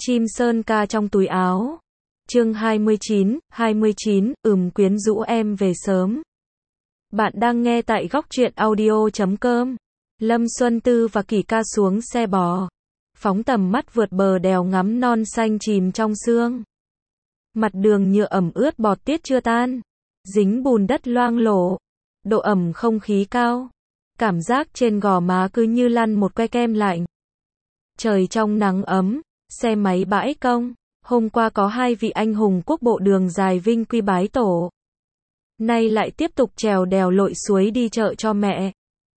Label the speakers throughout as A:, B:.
A: Chim sơn ca trong túi áo. Chương 29, quyến rũ em về sớm. Bạn đang nghe tại góc truyện audio.com. Lâm Xuân Tư và Kỷ Ca xuống xe bò, phóng tầm mắt vượt bờ đèo ngắm non xanh chìm trong sương. Mặt đường nhựa ẩm ướt bọt tiết chưa tan, dính bùn đất loang lổ, độ ẩm không khí cao. Cảm giác trên gò má cứ như lăn một que kem lạnh. Trời trong nắng ấm, xe máy bãi công. Hôm qua có hai vị anh hùng quốc bộ đường dài vinh quy bái tổ, nay lại tiếp tục trèo đèo lội suối đi chợ cho mẹ.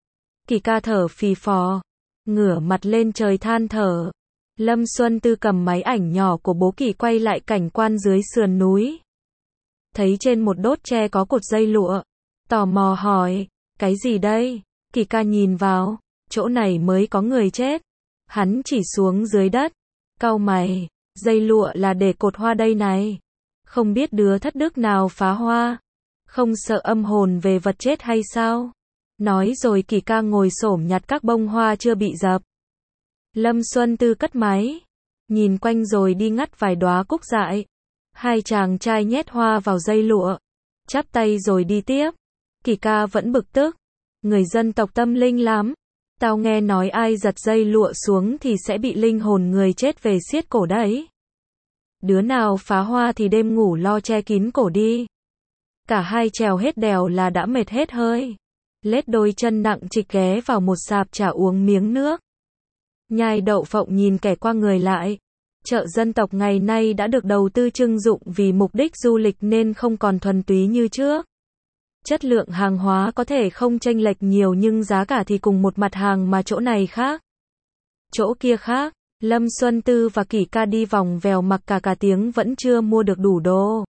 A: Kỷ Ca thở phì phò, ngửa mặt lên trời than thở. Lâm Xuân Tư cầm máy ảnh nhỏ của bố Kỷ quay lại cảnh quan dưới sườn núi. Thấy trên một đốt tre có cột dây lụa, tò mò hỏi, cái gì đây? Kỷ Ca nhìn vào, chỗ này mới có người chết. Hắn chỉ xuống dưới đất, cau mày, dây lụa là để cột hoa đây này. Không biết đứa thất đức nào phá hoa, không sợ âm hồn về vật chết hay sao? Nói rồi Kỷ Ca ngồi xổm nhặt các bông hoa chưa bị dập. Lâm Xuân Tư cất máy, nhìn quanh rồi đi ngắt vài đóa cúc dại. Hai chàng trai nhét hoa vào dây lụa, chắp tay rồi đi tiếp. Kỷ Ca vẫn bực tức, người dân tộc tâm linh lắm. Tao nghe nói ai giật dây lụa xuống thì sẽ bị linh hồn người chết về xiết cổ đấy. Đứa nào phá hoa thì đêm ngủ lo che kín cổ đi. Cả hai trèo hết đèo là đã mệt hết hơi. Lết đôi chân nặng trịch ghé vào một sạp chả uống miếng nước. Nhai đậu phộng nhìn kẻ qua người lại. Chợ dân tộc ngày nay đã được đầu tư trưng dụng vì mục đích du lịch nên không còn thuần túy như trước. Chất lượng hàng hóa có thể không chênh lệch nhiều nhưng giá cả thì cùng một mặt hàng mà chỗ này khác, chỗ kia khác. Lâm Xuân Tư và Kỷ Ca đi vòng vèo mặc cả tiếng vẫn chưa mua được đủ đồ.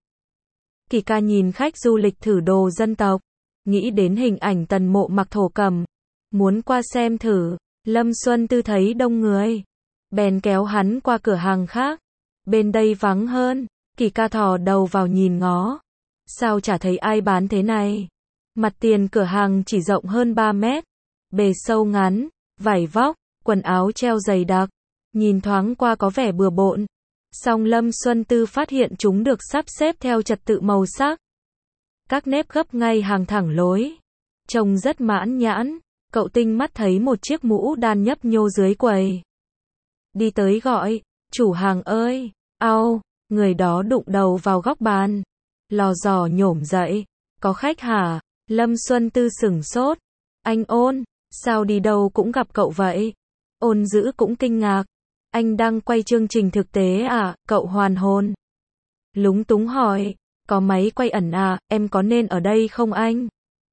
A: Kỷ Ca nhìn khách du lịch thử đồ dân tộc, nghĩ đến hình ảnh Tần Mộ mặc thổ cẩm, muốn qua xem thử. Lâm Xuân Tư thấy đông người, bèn kéo hắn qua cửa hàng khác. Bên đây vắng hơn. Kỷ Ca thò đầu vào nhìn ngó. Sao chả thấy ai bán thế này? Mặt tiền cửa hàng chỉ rộng hơn 3 mét, bề sâu ngắn, vải vóc, quần áo treo dày đặc, nhìn thoáng qua có vẻ bừa bộn. Song Lâm Xuân Tư phát hiện chúng được sắp xếp theo trật tự màu sắc. Các nếp gấp ngay hàng thẳng lối, trông rất mãn nhãn. Cậu tinh mắt thấy một chiếc mũ đan nhấp nhô dưới quầy, đi tới gọi, chủ hàng ơi, au. Người đó đụng đầu vào góc bàn, lò dò nhổm dậy, có khách hả? Lâm Xuân Tư sửng sốt. Anh Ôn, sao đi đâu cũng gặp cậu vậy? Ôn Dữ cũng kinh ngạc. Anh đang quay chương trình thực tế à? Cậu hoàn hồn, lúng túng hỏi. Có máy quay ẩn à? Em có nên ở đây không anh?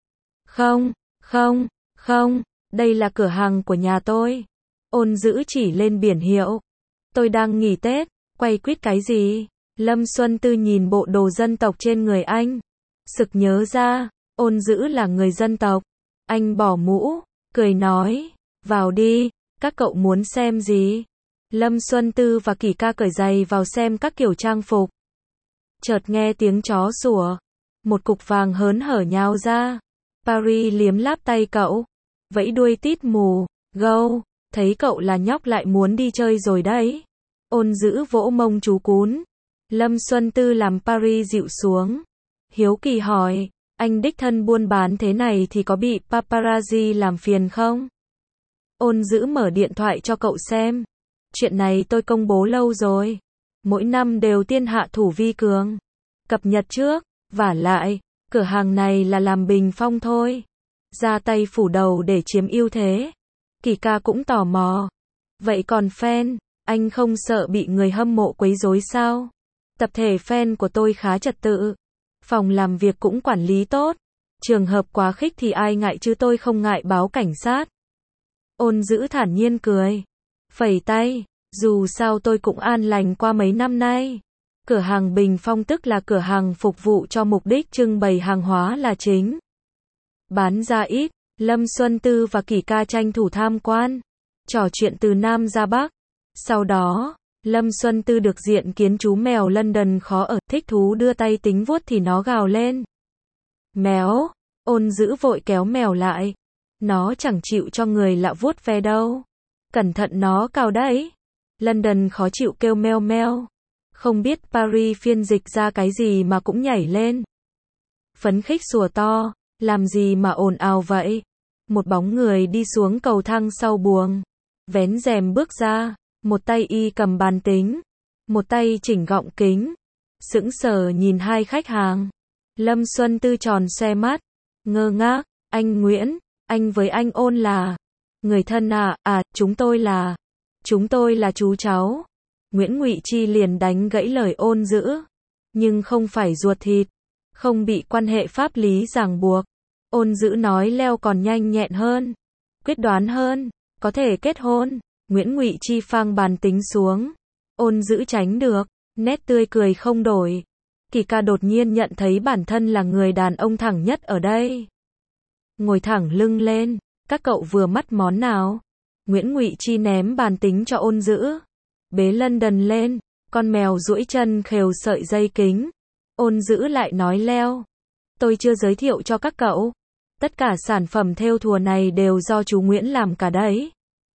A: Không, đây là cửa hàng của nhà tôi. Ôn Dữ chỉ lên biển hiệu. Tôi đang nghỉ Tết, quay quýt cái gì? Lâm Xuân Tư nhìn bộ đồ dân tộc trên người anh, sực nhớ ra, Ôn Dữ là người dân tộc. Anh bỏ mũ, cười nói, vào đi, các cậu muốn xem gì? Lâm Xuân Tư và Kỷ Ca cởi giày vào xem các kiểu trang phục. Chợt nghe tiếng chó sủa, một cục vàng hớn hở nhào ra. Paris liếm láp tay cậu, vẫy đuôi tít mù, gâu, thấy cậu là nhóc lại muốn đi chơi rồi đấy. Ôn Dữ vỗ mông chú cún. Lâm Xuân Tư làm Paris dịu xuống, hiếu kỳ hỏi, anh đích thân buôn bán thế này thì có bị paparazzi làm phiền không? Ôn Dữ mở điện thoại cho cậu xem. Chuyện này tôi công bố lâu rồi. Mỗi năm đều tiên hạ thủ vi cường, cập nhật trước. Vả lại, cửa hàng này là làm bình phong thôi, ra tay phủ đầu để chiếm ưu thế. Kỷ Ca cũng tò mò. Vậy còn fan, anh không sợ bị người hâm mộ quấy rối sao? Tập thể fan của tôi khá trật tự, phòng làm việc cũng quản lý tốt. Trường hợp quá khích thì ai ngại chứ tôi không ngại báo cảnh sát. Ôn Dữ thản nhiên cười, phẩy tay, dù sao tôi cũng an lành qua mấy năm nay. Cửa hàng bình phong tức là cửa hàng phục vụ cho mục đích trưng bày hàng hóa là chính. Bán ra ít. Lâm Xuân Tư và Kỷ Ca tranh thủ tham quan, trò chuyện từ Nam ra Bắc. Sau đó, Lâm Xuân Tư được diện kiến chú mèo London khó ở, thích thú đưa tay tính vuốt thì nó gào lên. Méo, Ôn Dữ vội kéo mèo lại. Nó chẳng chịu cho người lạ vuốt ve đâu. Cẩn thận nó cào đấy. London khó chịu kêu meo meo. Không biết Paris phiên dịch ra cái gì mà cũng nhảy lên. Phấn khích sủa to, làm gì mà ồn ào vậy? Một bóng người đi xuống cầu thang sau buồng. Vén rèm bước ra, một tay y cầm bàn tính, một tay chỉnh gọng kính. Sững sờ nhìn hai khách hàng. Lâm Xuân Tư tròn xoe mắt, ngơ ngác, anh Nguyễn, anh với anh Ôn là người thân à? Chúng tôi là chú cháu. Nguyễn Ngụy Chi liền đánh gãy lời Ôn Dữ, nhưng không phải ruột thịt, không bị quan hệ pháp lý ràng buộc. Ôn Dữ nói leo còn nhanh nhẹn hơn, quyết đoán hơn, có thể kết hôn. Nguyễn Ngụy Chi phang bàn tính xuống. Ôn Dữ tránh được, nét tươi cười không đổi. Kỳ ca đột nhiên nhận thấy bản thân là người đàn ông thẳng nhất ở đây. Ngồi thẳng lưng lên, các cậu vừa mắt món nào? Nguyễn Ngụy Chi ném bàn tính cho Ôn Dữ, bế London lên, con mèo duỗi chân khều sợi dây kính. Ôn Dữ lại nói leo. Tôi chưa giới thiệu cho các cậu. Tất cả sản phẩm thêu thùa này đều do chú Nguyễn làm cả đấy.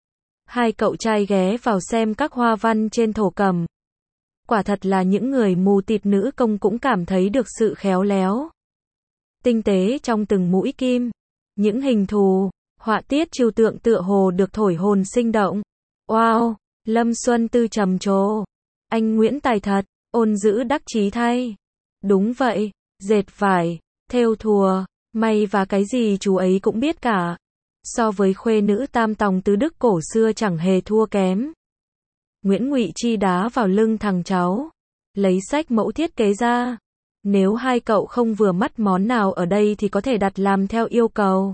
A: Hai cậu trai ghé vào xem các hoa văn trên thổ cẩm. Quả thật là những người mù tịt nữ công cũng cảm thấy được sự khéo léo, tinh tế trong từng mũi kim. Những hình thù, họa tiết trừu tượng tựa hồ được thổi hồn sinh động. Wow, Lâm Xuân Tư trầm trồ. Anh Nguyễn tài thật. Ôn Dữ đắc chí thay. Đúng vậy, dệt vải, thêu thùa, may và cái gì chú ấy cũng biết cả. So với khuê nữ tam tòng tứ đức cổ xưa chẳng hề thua kém. Nguyễn Ngụy Chi đá vào lưng thằng cháu, lấy sách mẫu thiết kế ra. Nếu hai cậu không vừa mắt món nào ở đây thì có thể đặt làm theo yêu cầu.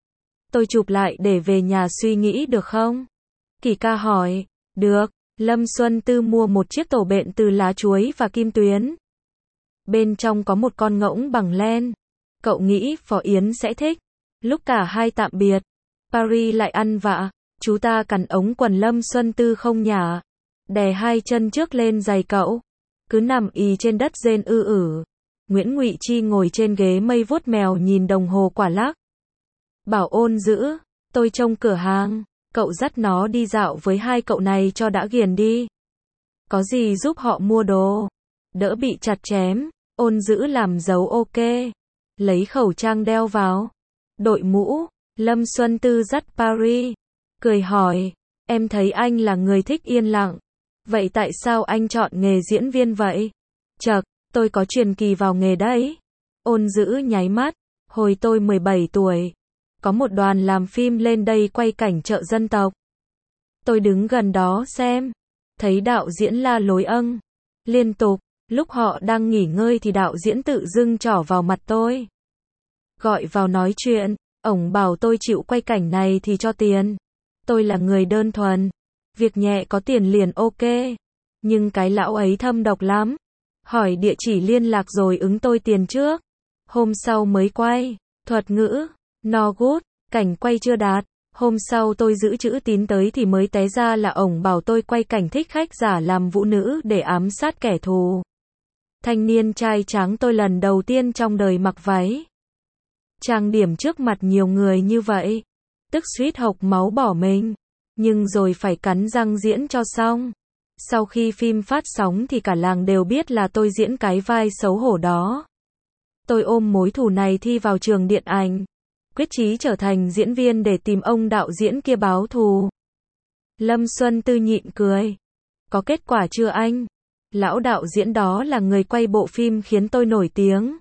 A: Tôi chụp lại để về nhà suy nghĩ được không? Kỳ ca hỏi. Được. Lâm Xuân Tư mua một chiếc tổ bện từ lá chuối và kim tuyến. Bên trong có một con ngỗng bằng len. Cậu nghĩ Phó Yến sẽ thích. Lúc cả hai tạm biệt, Paris lại ăn vạ. Chú ta cắn ống quần Lâm Xuân Tư không nhả, đè hai chân trước lên giày cậu, cứ nằm ì trên đất rên ư ử. Nguyễn Ngụy Chi ngồi trên ghế mây vuốt mèo nhìn đồng hồ quả lắc. Bảo Ôn Dữ, tôi trông cửa hàng, cậu dắt nó đi dạo với hai cậu này cho đã ghiền đi. Có gì giúp họ mua đồ, đỡ bị chặt chém. Ôn Dữ làm dấu ok, lấy khẩu trang đeo vào, đội mũ. Lâm Xuân Tư dắt Paris, cười hỏi, em thấy anh là người thích yên lặng. Vậy tại sao anh chọn nghề diễn viên vậy? Chậc, tôi có truyền kỳ vào nghề đấy. Ôn Dữ nháy mắt, hồi tôi 17 tuổi, có một đoàn làm phim lên đây quay cảnh chợ dân tộc. Tôi đứng gần đó xem, thấy đạo diễn la lối liên tục, lúc họ đang nghỉ ngơi thì đạo diễn tự dưng trỏ vào mặt tôi. Gọi vào nói chuyện, ổng bảo tôi chịu quay cảnh này thì cho tiền. Tôi là người đơn thuần, việc nhẹ có tiền liền ok. Nhưng cái lão ấy thâm độc lắm. Hỏi địa chỉ liên lạc rồi ứng tôi tiền trước. Hôm sau mới quay, thuật ngữ, no good, cảnh quay chưa đạt. Hôm sau tôi giữ chữ tín tới thì mới té ra là ổng bảo tôi quay cảnh thích khách giả làm vũ nữ để ám sát kẻ thù. Thanh niên trai tráng tôi lần đầu tiên trong đời mặc váy trang điểm trước mặt nhiều người như vậy, tức suýt hộc máu bỏ mình, nhưng rồi phải cắn răng diễn cho xong. Sau khi phim phát sóng thì cả làng đều biết là tôi diễn cái vai xấu hổ đó. Tôi ôm mối thù này thi vào trường điện ảnh, quyết chí trở thành diễn viên để tìm ông đạo diễn kia báo thù. Lâm Xuân Tư nhịn cười. Có kết quả chưa anh? Lão đạo diễn đó là người quay bộ phim khiến tôi nổi tiếng.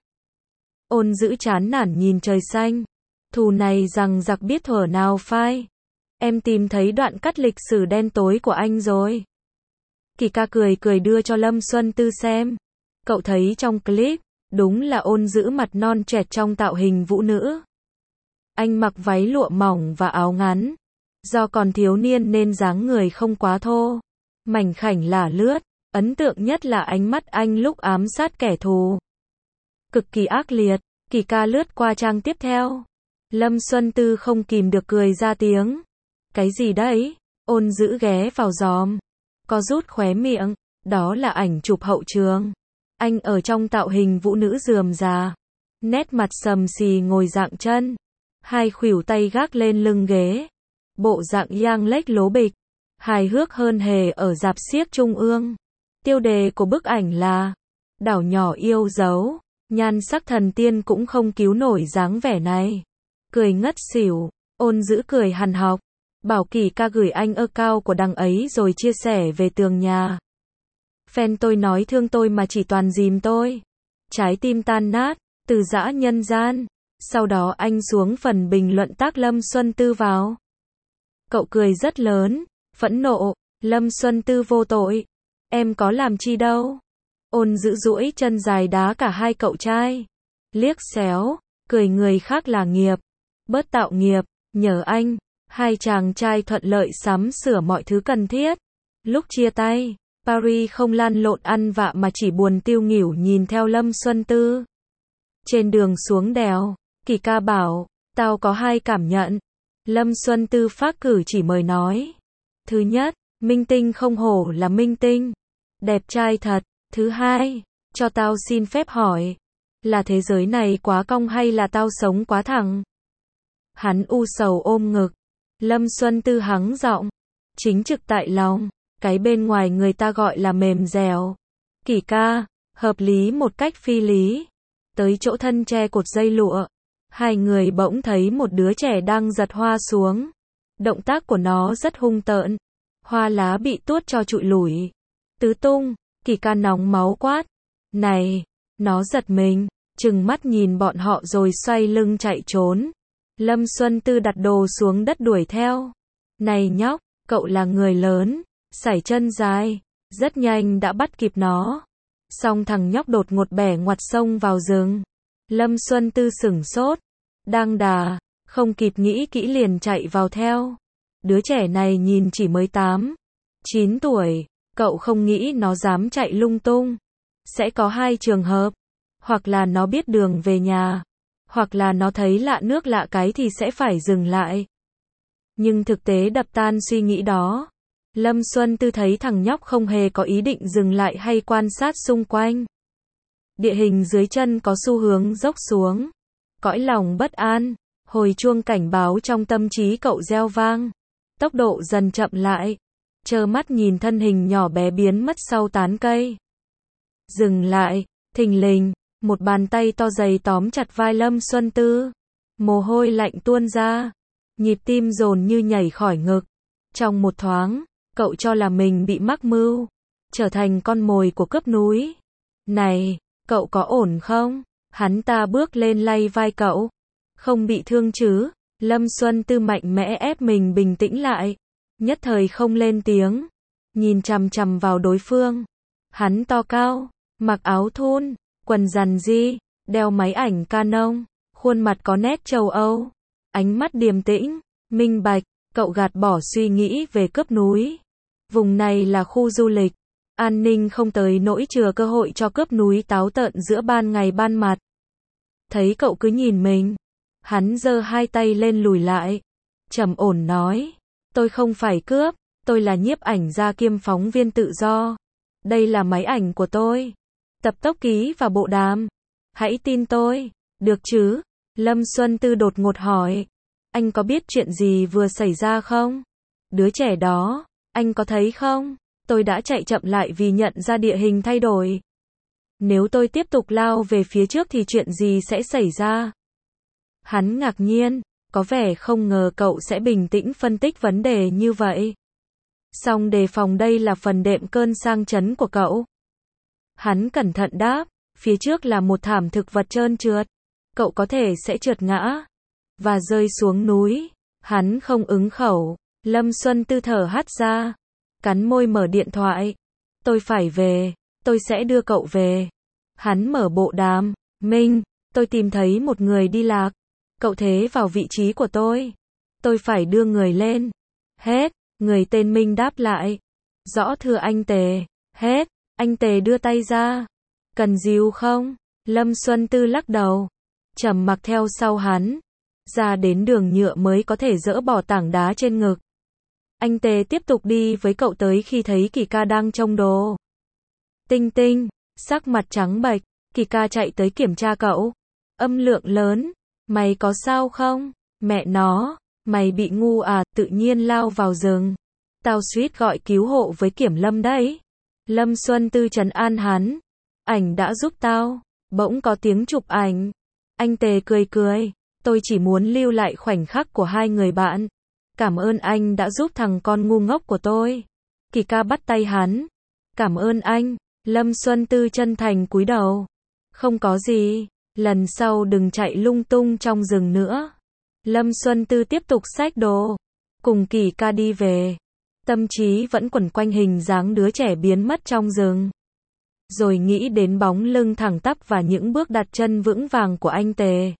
A: Ôn Dữ chán nản nhìn trời xanh. Thù này rằng giặc biết thuở nào phai. Em tìm thấy đoạn cắt lịch sử đen tối của anh rồi. Kỳ ca cười cười đưa cho Lâm Xuân Tư xem. Cậu thấy trong clip, đúng là Ôn Dữ mặt non trẻ trong tạo hình vũ nữ. Anh mặc váy lụa mỏng và áo ngắn. Do còn thiếu niên nên dáng người không quá thô, mảnh khảnh lả lướt. Ấn tượng nhất là ánh mắt anh lúc ám sát kẻ thù. Cực kỳ ác liệt. Kỳ ca lướt qua trang tiếp theo. Lâm Xuân Tư không kìm được cười ra tiếng. Cái gì đấy? Ôn Dữ ghé vào giòm, có rút khóe miệng. Đó là ảnh chụp hậu trường. Anh ở trong tạo hình vũ nữ rườm rà, nét mặt sầm xì ngồi dạng chân, hai khuỷu tay gác lên lưng ghế, bộ dạng yang lếch lố bịch. hài hước hơn hề ở rạp xiếc trung ương. Tiêu đề của bức ảnh là Đảo nhỏ yêu dấu, nhan sắc thần tiên cũng không cứu nổi dáng vẻ này. Cười ngất xỉu, Ôn Dữ cười hằn học, bảo Kỳ ca gửi anh account của đằng ấy rồi chia sẻ về tường nhà. Fan tôi nói thương tôi mà chỉ toàn dìm tôi. Trái tim tan nát, từ giã nhân gian. Sau đó anh xuống phần bình luận tác Lâm Xuân Tư vào. Cậu cười rất lớn, phẫn nộ, Lâm Xuân Tư vô tội. Em có làm chi đâu. Ôn Dữ duỗi chân dài đá cả hai cậu trai. Liếc xéo, cười người khác là nghiệp. Bớt tạo nghiệp, nhờ anh. Hai chàng trai thuận lợi sắm sửa mọi thứ cần thiết. Lúc chia tay, Paris không lăn lộn ăn vạ mà chỉ buồn tiêu nghỉu nhìn theo Lâm Xuân Tư. Trên đường xuống đèo, Kỳ ca bảo, tao có hai cảm nhận. Lâm Xuân Tư phác cử chỉ mời nói. Thứ nhất, minh tinh không hổ là minh tinh. Đẹp trai thật. Thứ hai, cho tao xin phép hỏi. Là thế giới này quá cong hay là tao sống quá thẳng? Hắn u sầu ôm ngực. Lâm Xuân Tư hắng giọng. Chính trực tại lòng. Cái bên ngoài người ta gọi là mềm dẻo. Kỳ ca, hợp lý một cách phi lý. Tới chỗ thân tre cột dây lụa. Hai người bỗng thấy một đứa trẻ đang giật hoa xuống. Động tác của nó rất hung tợn. Hoa lá bị tuốt cho trụi lủi. Tứ tung, Kỳ ca nóng máu quát. Này, nó giật mình, trừng mắt nhìn bọn họ rồi xoay lưng chạy trốn. Lâm Xuân Tư đặt đồ xuống đất đuổi theo. Này nhóc, cậu là người lớn, sải chân dài, rất nhanh đã bắt kịp nó. Xong thằng nhóc đột ngột bẻ ngoặt xông vào rừng. Lâm Xuân Tư sửng sốt, đang đà, không kịp nghĩ kỹ liền chạy vào theo. Đứa trẻ này nhìn chỉ mới 8, 9 tuổi, cậu không nghĩ nó dám chạy lung tung. Sẽ có hai trường hợp, hoặc là nó biết đường về nhà, hoặc là nó thấy lạ nước lạ cái thì sẽ phải dừng lại. Nhưng thực tế đập tan suy nghĩ đó. Lâm Xuân Tư thấy thằng nhóc không hề có ý định dừng lại hay quan sát xung quanh. Địa hình dưới chân có xu hướng dốc xuống. Cõi lòng bất an, hồi chuông cảnh báo trong tâm trí cậu reo vang. Tốc độ dần chậm lại, trơ mắt nhìn thân hình nhỏ bé biến mất sau tán cây. Dừng lại, thình lình, một bàn tay to dày tóm chặt vai Lâm Xuân Tư. Mồ hôi lạnh tuôn ra, nhịp tim dồn như nhảy khỏi ngực. Trong một thoáng, cậu cho là mình bị mắc mưu, trở thành con mồi của cướp núi. Này, cậu có ổn không? Hắn ta bước lên lay vai cậu. Không bị thương chứ? Lâm Xuân Tư mạnh mẽ ép mình bình tĩnh lại. Nhất thời không lên tiếng. Nhìn chằm chằm vào đối phương. Hắn to cao, mặc áo thun, quần giằn di, đeo máy ảnh Canon, khuôn mặt có nét châu Âu. Ánh mắt điềm tĩnh, minh bạch, cậu gạt bỏ suy nghĩ về cướp núi. Vùng này là khu du lịch. An ninh không tới nỗi chừa cơ hội cho cướp núi táo tợn giữa ban ngày ban mặt. Thấy cậu cứ nhìn mình, hắn giơ hai tay lên lùi lại, trầm ổn nói, tôi không phải cướp, tôi là nhiếp ảnh gia kiêm phóng viên tự do. Đây là máy ảnh của tôi. Tập tốc ký và bộ đàm. Hãy tin tôi, được chứ? Lâm Xuân Tư đột ngột hỏi, anh có biết chuyện gì vừa xảy ra không? Đứa trẻ đó, anh có thấy không? Tôi đã chạy chậm lại vì nhận ra địa hình thay đổi. Nếu tôi tiếp tục lao về phía trước thì chuyện gì sẽ xảy ra? Hắn ngạc nhiên, có vẻ không ngờ cậu sẽ bình tĩnh phân tích vấn đề như vậy. Song đề phòng đây là phần đệm cơn sang chấn của cậu. Hắn cẩn thận đáp, phía trước là một thảm thực vật trơn trượt. Cậu có thể sẽ trượt ngã và rơi xuống núi. Hắn không ứng khẩu. Lâm Xuân Tư thở hắt ra, cắn môi mở điện thoại. Tôi phải về, tôi sẽ đưa cậu về. Hắn mở bộ đàm, Minh, tôi tìm thấy một người đi lạc. Cậu thế vào vị trí của tôi. Tôi phải đưa người lên. Hết, người tên Minh đáp lại. Rõ thưa anh Tề. Hết, anh Tề đưa tay ra. Cần dìu không? Lâm Xuân Tư lắc đầu. Trầm mặc theo sau hắn. Ra đến đường nhựa mới có thể dỡ bỏ tảng đá trên ngực. Anh Tề tiếp tục đi với cậu tới khi thấy Kỳ ca đang trông đồ. Tinh Tinh, sắc mặt trắng bệch, Kỳ ca chạy tới kiểm tra cậu. Âm lượng lớn, mày có sao không? Mẹ nó, mày bị ngu à? Tự nhiên lao vào rừng. tao suýt gọi cứu hộ với Kiểm Lâm đấy. Lâm Xuân Tư trấn an hắn. Ảnh đã giúp tao. Bỗng có tiếng chụp ảnh. Anh Tề cười cười. Tôi chỉ muốn lưu lại khoảnh khắc của hai người bạn. Cảm ơn anh đã giúp thằng con ngu ngốc của tôi. Kỳ ca bắt tay hắn. Cảm ơn anh. Lâm Xuân Tư chân thành cúi đầu. Không có gì. Lần sau đừng chạy lung tung trong rừng nữa. Lâm Xuân Tư tiếp tục xách đồ. Cùng Kỳ ca đi về. Tâm trí vẫn quẩn quanh hình dáng đứa trẻ biến mất trong rừng. Rồi nghĩ đến bóng lưng thẳng tắp và những bước đặt chân vững vàng của anh Tề.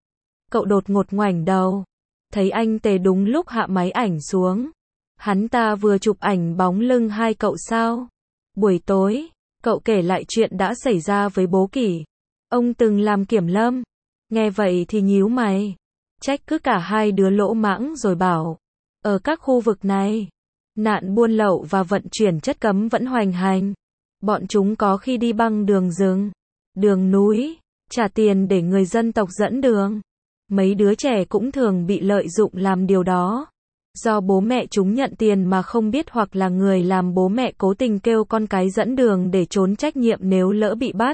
A: Cậu đột ngột ngoảnh đầu. Thấy anh Tề đúng lúc hạ máy ảnh xuống. Hắn ta vừa chụp ảnh bóng lưng hai cậu sao? Buổi tối, cậu kể lại chuyện đã xảy ra với bố Kỷ. Ông từng làm kiểm lâm. Nghe vậy thì nhíu mày. Trách cứ cả hai đứa lỗ mãng rồi bảo. Ở các khu vực này, nạn buôn lậu và vận chuyển chất cấm vẫn hoành hành. Bọn chúng có khi đi băng đường rừng, đường núi, trả tiền để người dân tộc dẫn đường. Mấy đứa trẻ cũng thường bị lợi dụng làm điều đó. Do bố mẹ chúng nhận tiền mà không biết hoặc là người làm bố mẹ cố tình kêu con cái dẫn đường để trốn trách nhiệm nếu lỡ bị bắt.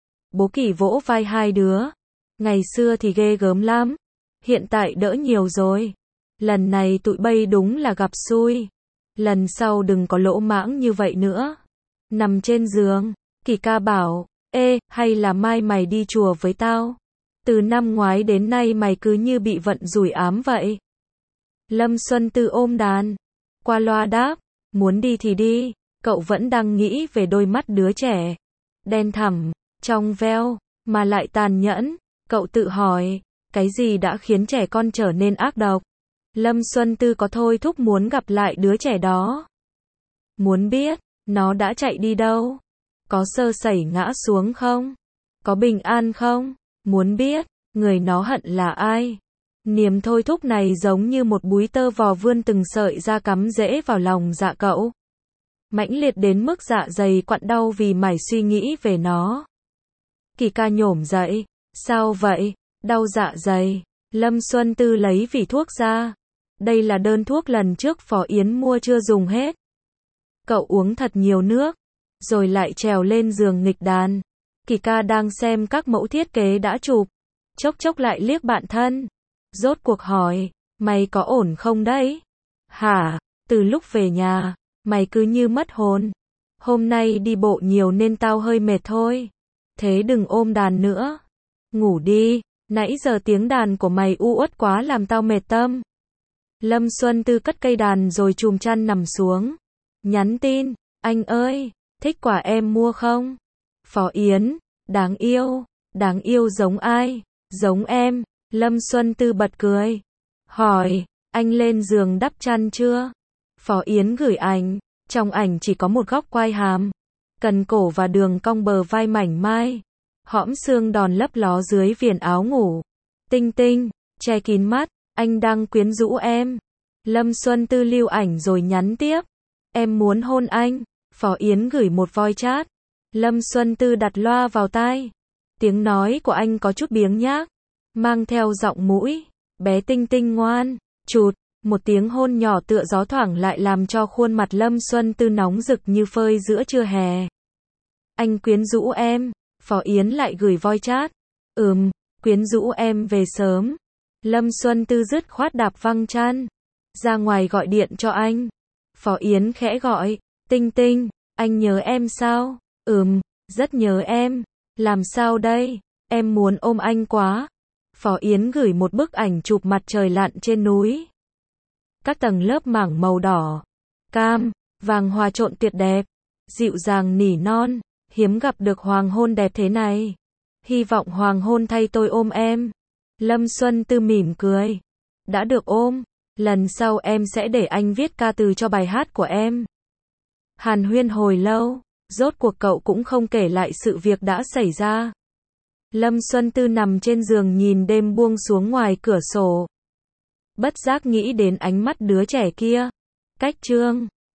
A: Bố Kỷ vỗ vai hai đứa. Ngày xưa thì ghê gớm lắm. Hiện tại đỡ nhiều rồi. Lần này tụi bay đúng là gặp xui. Lần sau đừng có lỗ mãng như vậy nữa. Nằm trên giường, Kỳ ca bảo, ê, hay là mai mày đi chùa với tao? Từ năm ngoái đến nay mày cứ như bị vận rủi ám vậy. Lâm Xuân Tư ôm đàn. Qua loa đáp, muốn đi thì đi. Cậu vẫn đang nghĩ về đôi mắt đứa trẻ. Đen thẳm, trong veo, mà lại tàn nhẫn. Cậu tự hỏi, cái gì đã khiến trẻ con trở nên ác độc? Lâm Xuân Tư có thôi thúc muốn gặp lại đứa trẻ đó. Muốn biết, nó đã chạy đi đâu? Có sơ sẩy ngã xuống không? Có bình an không? Muốn biết, người nó hận là ai? Niềm thôi thúc này giống như một búi tơ vò vươn từng sợi ra cắm rễ vào lòng dạ cậu. Mãnh liệt đến mức dạ dày quặn đau vì mải suy nghĩ về nó. Kỳ ca nhổm dậy. Sao vậy? Đau dạ dày. Lâm Xuân Tư lấy vỉ thuốc ra. Đây là đơn thuốc lần trước Phó Yến mua chưa dùng hết. Cậu uống thật nhiều nước. Rồi lại trèo lên giường nghịch đàn. Kỳ ca đang xem các mẫu thiết kế đã chụp. Chốc chốc lại liếc bạn thân. Rốt cuộc hỏi, mày có ổn không đấy? Hả? Từ lúc về nhà, mày cứ như mất hồn. Hôm nay đi bộ nhiều nên tao hơi mệt thôi. Thế đừng ôm đàn nữa. Ngủ đi, nãy giờ tiếng đàn của mày u uất quá làm tao mệt tâm. Lâm Xuân Tư cất cây đàn rồi chùm chăn nằm xuống. Nhắn tin, anh ơi, thích quả em mua không? Phó Yến, đáng yêu giống ai? Giống em. Lâm Xuân Tư bật cười. Hỏi, anh lên giường đắp chăn chưa? Phó Yến gửi ảnh. Trong ảnh chỉ có một góc quai hàm, cần cổ và đường cong bờ vai mảnh mai. Hõm xương đòn lấp ló dưới viền áo ngủ. Tinh tinh, che kín mắt, anh đang quyến rũ em. Lâm Xuân Tư lưu ảnh rồi nhắn tiếp. Em muốn hôn anh. Phó Yến gửi một voice chat. Lâm Xuân Tư đặt loa vào tai. Tiếng nói của anh có chút biếng nhác, mang theo giọng mũi. Bé Tinh Tinh ngoan. Chụt, một tiếng hôn nhỏ tựa gió thoảng lại làm cho khuôn mặt Lâm Xuân Tư nóng rực như phơi giữa trưa hè. Anh quyến rũ em. Phó Yến lại gửi voice chat. Quyến rũ em về sớm. Lâm Xuân Tư dứt khoát đạp văng chăn. Ra ngoài gọi điện cho anh. Phó Yến khẽ gọi. Tinh Tinh, anh nhớ em sao? Rất nhớ em. Làm sao đây? Em muốn ôm anh quá. Phó Yến gửi một bức ảnh chụp mặt trời lặn trên núi. Các tầng lớp mảng màu đỏ, cam, vàng hòa trộn tuyệt đẹp. Dịu dàng nỉ non. Hiếm gặp được hoàng hôn đẹp thế này. Hy vọng hoàng hôn thay tôi ôm em. Lâm Xuân Tư mỉm cười. Đã được ôm. Lần sau em sẽ để anh viết ca từ cho bài hát của em. Hàn huyên hồi lâu. Rốt cuộc cậu cũng không kể lại sự việc đã xảy ra. Lâm Xuân Tư nằm trên giường nhìn đêm buông xuống ngoài cửa sổ. Bất giác nghĩ đến ánh mắt đứa trẻ kia. Cách chương